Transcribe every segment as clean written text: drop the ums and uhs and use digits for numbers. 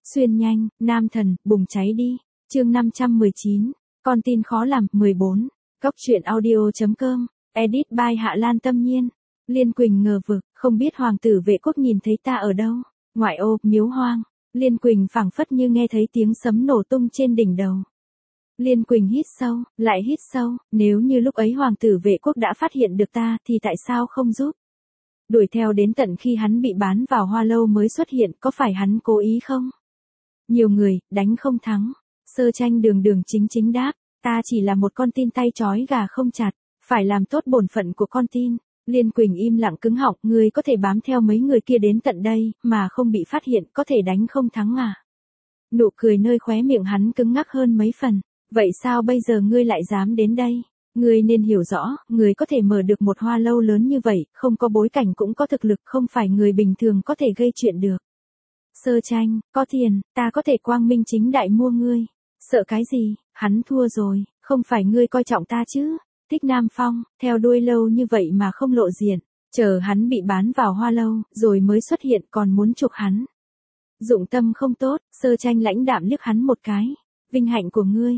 Xuyên nhanh, nam thần, bùng cháy đi. Chương 519, con tin khó làm, 14. Góc truyện audio.com, edit by Hạ Lan Tâm Nhiên. Liên Quỳnh ngờ vực, không biết hoàng tử Vệ Quốc nhìn thấy ta ở đâu. Ngoại ô, miếu hoang. Liên Quỳnh phảng phất như nghe thấy tiếng sấm nổ tung trên đỉnh đầu. Liên Quỳnh hít sâu, lại hít sâu, nếu như lúc ấy hoàng tử Vệ Quốc đã phát hiện được ta thì tại sao không giúp? Đuổi theo đến tận khi hắn bị bán vào Hoa Lâu mới xuất hiện, có phải hắn cố ý không? Nhiều người, đánh không thắng. Sơ Tranh đường đường chính chính đáp, ta chỉ là một con tin tay trói gà không chặt, phải làm tốt bổn phận của con tin. Liên Quỳnh im lặng cứng họng, ngươi có thể bám theo mấy người kia đến tận đây, mà không bị phát hiện, có thể đánh không thắng à? Nụ cười nơi khóe miệng hắn cứng ngắc hơn mấy phần, vậy sao bây giờ ngươi lại dám đến đây? Ngươi nên hiểu rõ, người có thể mở được một Hoa Lâu lớn như vậy, không có bối cảnh cũng có thực lực, không phải người bình thường có thể gây chuyện được. Sơ Tranh, có tiền, ta có thể quang minh chính đại mua ngươi. Sợ cái gì, hắn thua rồi, không phải ngươi coi trọng ta chứ. Thích Nam Phong, theo đuôi lâu như vậy mà không lộ diện, chờ hắn bị bán vào Hoa Lâu, rồi mới xuất hiện còn muốn chuộc hắn. Dụng tâm không tốt, Sơ Tranh lãnh đạm liếc hắn một cái. Vinh hạnh của ngươi,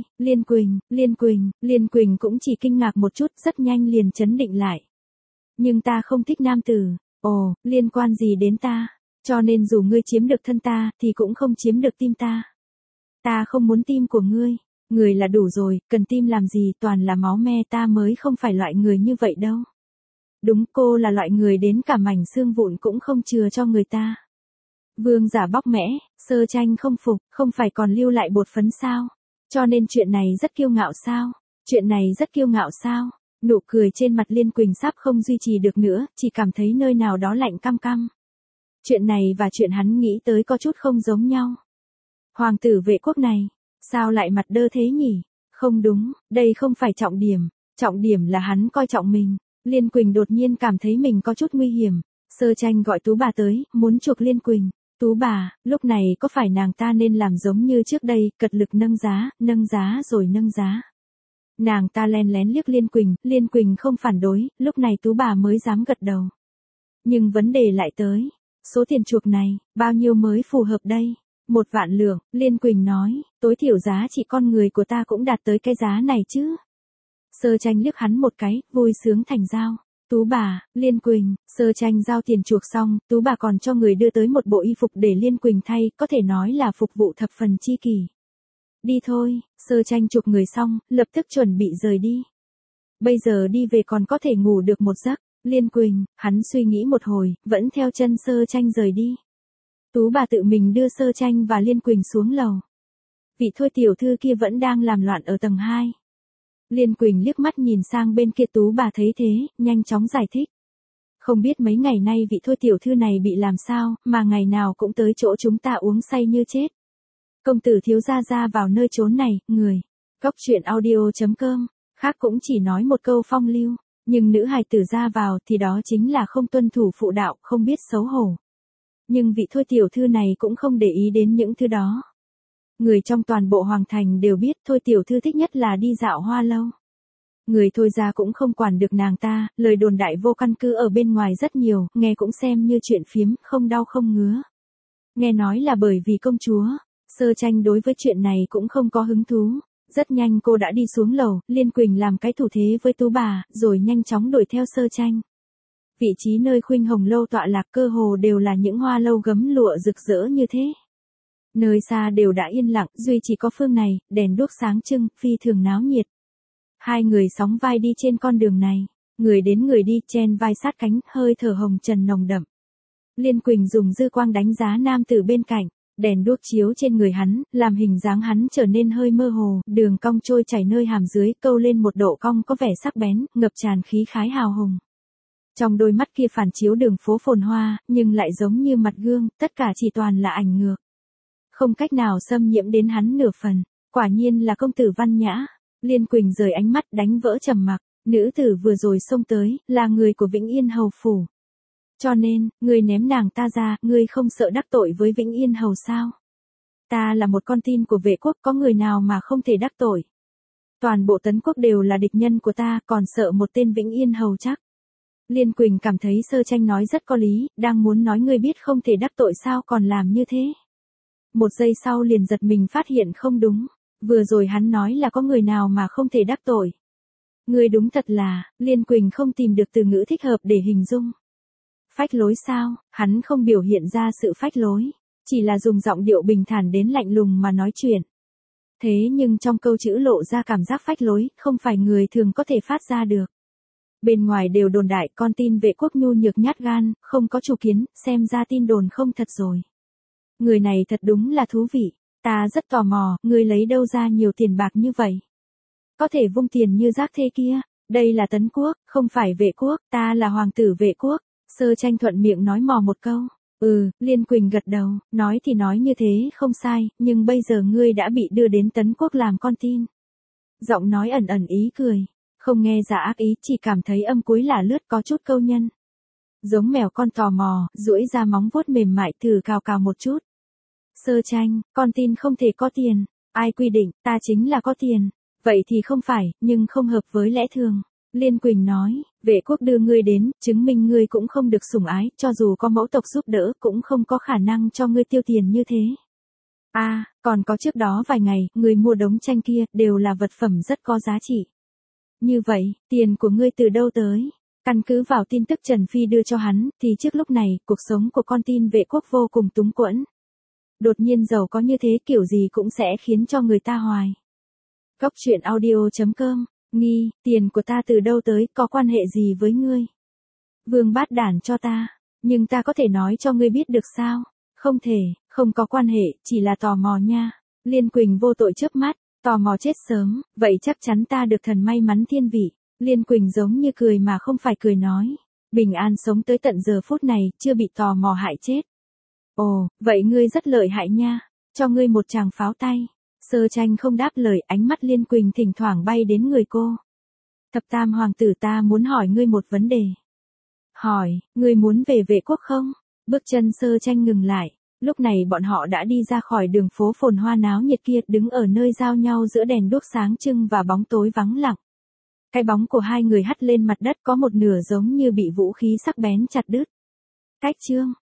Liên Quỳnh cũng chỉ kinh ngạc một chút, rất nhanh liền chấn định lại. Nhưng ta không thích nam tử. Ồ, liên quan gì đến ta? Cho nên dù ngươi chiếm được thân ta, thì cũng không chiếm được tim ta. Ta không muốn tim của ngươi. Người là đủ rồi, cần tim làm gì, toàn là máu me, ta mới không phải loại người như vậy đâu. Đúng, cô là loại người đến cả mảnh xương vụn cũng không chừa cho người ta. Vương giả bóc mẽ, Sơ Tranh không phục, không phải còn lưu lại bột phấn sao? Cho nên chuyện này rất kiêu ngạo sao? Chuyện này rất kiêu ngạo sao? Nụ cười trên mặt Liên Quỳnh sắp không duy trì được nữa, chỉ cảm thấy nơi nào đó lạnh căm căm. Chuyện này và chuyện hắn nghĩ tới có chút không giống nhau. Hoàng tử Vệ Quốc này, sao lại mặt đơ thế nhỉ? Không đúng, đây không phải trọng điểm là hắn coi trọng mình. Liên Quỳnh đột nhiên cảm thấy mình có chút nguy hiểm. Sơ Tranh gọi Tú bà tới, muốn chuộc Liên Quỳnh. Tú bà, lúc này có phải nàng ta nên làm giống như trước đây, cật lực nâng giá rồi nâng giá. Nàng ta len lén liếc Liên Quỳnh không phản đối, lúc này Tú bà mới dám gật đầu. Nhưng vấn đề lại tới, số tiền chuộc này, bao nhiêu mới phù hợp đây? 1.000.000 lượng, Liên Quỳnh nói, tối thiểu giá trị con người của ta cũng đạt tới cái giá này chứ. Sơ Tranh liếc hắn một cái, vui sướng thành giao. Tú bà, Liên Quỳnh, Sơ Tranh giao tiền chuộc xong, Tú bà còn cho người đưa tới một bộ y phục để Liên Quỳnh thay, có thể nói là phục vụ thập phần chi kỷ. Đi thôi, Sơ Tranh chuộc người xong, lập tức chuẩn bị rời đi. Bây giờ đi về còn có thể ngủ được một giấc. Liên Quỳnh, hắn suy nghĩ một hồi, vẫn theo chân Sơ Tranh rời đi. Tú bà tự mình đưa Sơ Tranh và Liên Quỳnh xuống lầu. Vị Thôi tiểu thư kia vẫn đang làm loạn ở tầng 2. Liên Quỳnh liếc mắt nhìn sang bên kia, Tú bà thấy thế, nhanh chóng giải thích. Không biết mấy ngày nay vị Thôi tiểu thư này bị làm sao, mà ngày nào cũng tới chỗ chúng ta uống say như chết. Công tử thiếu gia ra vào nơi chốn này, người. Góc truyện audio.com, khác cũng chỉ nói một câu phong lưu, nhưng nữ hài tử ra vào thì đó chính là không tuân thủ phụ đạo, không biết xấu hổ. Nhưng vị Thôi tiểu thư này cũng không để ý đến những thứ đó. Người trong toàn bộ hoàng thành đều biết Thôi tiểu thư thích nhất là đi dạo Hoa Lâu. Người Thôi gia cũng không quản được nàng ta, lời đồn đại vô căn cứ ở bên ngoài rất nhiều, nghe cũng xem như chuyện phiếm, không đau không ngứa. Nghe nói là bởi vì công chúa. Sơ Tranh đối với chuyện này cũng không có hứng thú. Rất nhanh cô đã đi xuống lầu, Liên Quỳnh làm cái thủ thế với Tú bà, rồi nhanh chóng đuổi theo Sơ Tranh. Vị trí nơi Khuynh Hồng Lâu tọa lạc cơ hồ đều là những hoa lâu gấm lụa rực rỡ như thế. Nơi xa đều đã yên lặng, duy chỉ có phương này, đèn đuốc sáng trưng, phi thường náo nhiệt. Hai người sóng vai đi trên con đường này, người đến người đi, chen vai sát cánh, hơi thở hồng trần nồng đậm. Liên Quỳnh dùng dư quang đánh giá nam tử bên cạnh, đèn đuốc chiếu trên người hắn, làm hình dáng hắn trở nên hơi mơ hồ, đường cong trôi chảy nơi hàm dưới, câu lên một độ cong có vẻ sắc bén, ngập tràn khí khái hào hùng. Trong đôi mắt kia phản chiếu đường phố phồn hoa, nhưng lại giống như mặt gương, tất cả chỉ toàn là ảnh ngược. Không cách nào xâm nhiễm đến hắn nửa phần, quả nhiên là công tử văn nhã. Liên Quỳnh rời ánh mắt đánh vỡ trầm mặc, nữ tử vừa rồi xông tới, là người của Vĩnh Yên Hầu Phủ. Cho nên, ngươi ném nàng ta ra, ngươi không sợ đắc tội với Vĩnh Yên Hầu sao? Ta là một con tin của Vệ Quốc, có người nào mà không thể đắc tội. Toàn bộ Tấn Quốc đều là địch nhân của ta, còn sợ một tên Vĩnh Yên Hầu chắc. Liên Quỳnh cảm thấy Sơ Tranh nói rất có lý, đang muốn nói ngươi biết không thể đắc tội sao còn làm như thế. một giây sau liền giật mình phát hiện không đúng. Vừa rồi hắn nói là có người nào mà không thể đắc tội. Người đúng thật là, Liên Quỳnh không tìm được từ ngữ thích hợp để hình dung. Phách lối sao, hắn không biểu hiện ra sự phách lối, chỉ là dùng giọng điệu bình thản đến lạnh lùng mà nói chuyện. Thế nhưng trong câu chữ lộ ra cảm giác phách lối, không phải người thường có thể phát ra được. Bên ngoài đều đồn đại con tin vệ quốc nhu nhược nhát gan, không có chủ kiến, xem ra tin đồn không thật rồi. Người này thật đúng là thú vị, ta rất tò mò, người lấy đâu ra nhiều tiền bạc như vậy? Có thể vung tiền như rác thế kia, đây là Tấn Quốc, không phải vệ quốc, ta là hoàng tử vệ quốc. Sơ Tranh thuận miệng nói mò một câu. Liên Quỳnh gật đầu, nói thì nói như thế không sai, nhưng bây giờ ngươi đã bị đưa đến Tấn Quốc làm con tin. Giọng nói ẩn ẩn ý cười, không nghe ra ác ý, chỉ cảm thấy âm cuối là lướt có chút câu nhân. Giống mèo con tò mò, duỗi ra móng vuốt mềm mại thử cào cào một chút. Sơ Tranh, con tin không thể có tiền, ai quy định, ta chính là có tiền. Vậy thì không phải, nhưng không hợp với lẽ thường. Liên Quỳnh nói, vệ quốc đưa ngươi đến, chứng minh ngươi cũng không được sủng ái, cho dù có mẫu tộc giúp đỡ cũng không có khả năng cho ngươi tiêu tiền như thế. Còn có trước đó vài ngày, ngươi mua đống tranh kia, đều là vật phẩm rất có giá trị. Như vậy, tiền của ngươi từ đâu tới? Căn cứ vào tin tức Trần Phi đưa cho hắn, thì trước lúc này, cuộc sống của con tin vệ quốc vô cùng túng quẫn. Đột nhiên giàu có như thế kiểu gì cũng sẽ khiến cho người ta hoài. Góc truyện audio.com, nghi, tiền của ta từ đâu tới, có quan hệ gì với ngươi? Vương bát đản cho ta, nhưng ta có thể nói cho ngươi biết được sao? Không thể, không có quan hệ, chỉ là tò mò nha. Liên Quỳnh vô tội chớp mắt, tò mò chết sớm, vậy chắc chắn ta được thần may mắn thiên vị. Liên Quỳnh giống như cười mà không phải cười nói, bình an sống tới tận giờ phút này, chưa bị tò mò hại chết. Ồ, vậy ngươi rất lợi hại nha, cho ngươi một tràng pháo tay. Sơ Tranh không đáp lời, ánh mắt Liên Quỳnh thỉnh thoảng bay đến người cô. Thập tam hoàng tử, ta muốn hỏi ngươi một vấn đề. Hỏi, ngươi muốn về vệ quốc không? Bước chân Sơ Tranh ngừng lại, lúc này bọn họ đã đi ra khỏi đường phố phồn hoa náo nhiệt kia, đứng ở nơi giao nhau giữa đèn đuốc sáng trưng và bóng tối vắng lặng. Cái bóng của hai người hắt lên mặt đất có một nửa giống như bị vũ khí sắc bén chặt đứt. Cách chương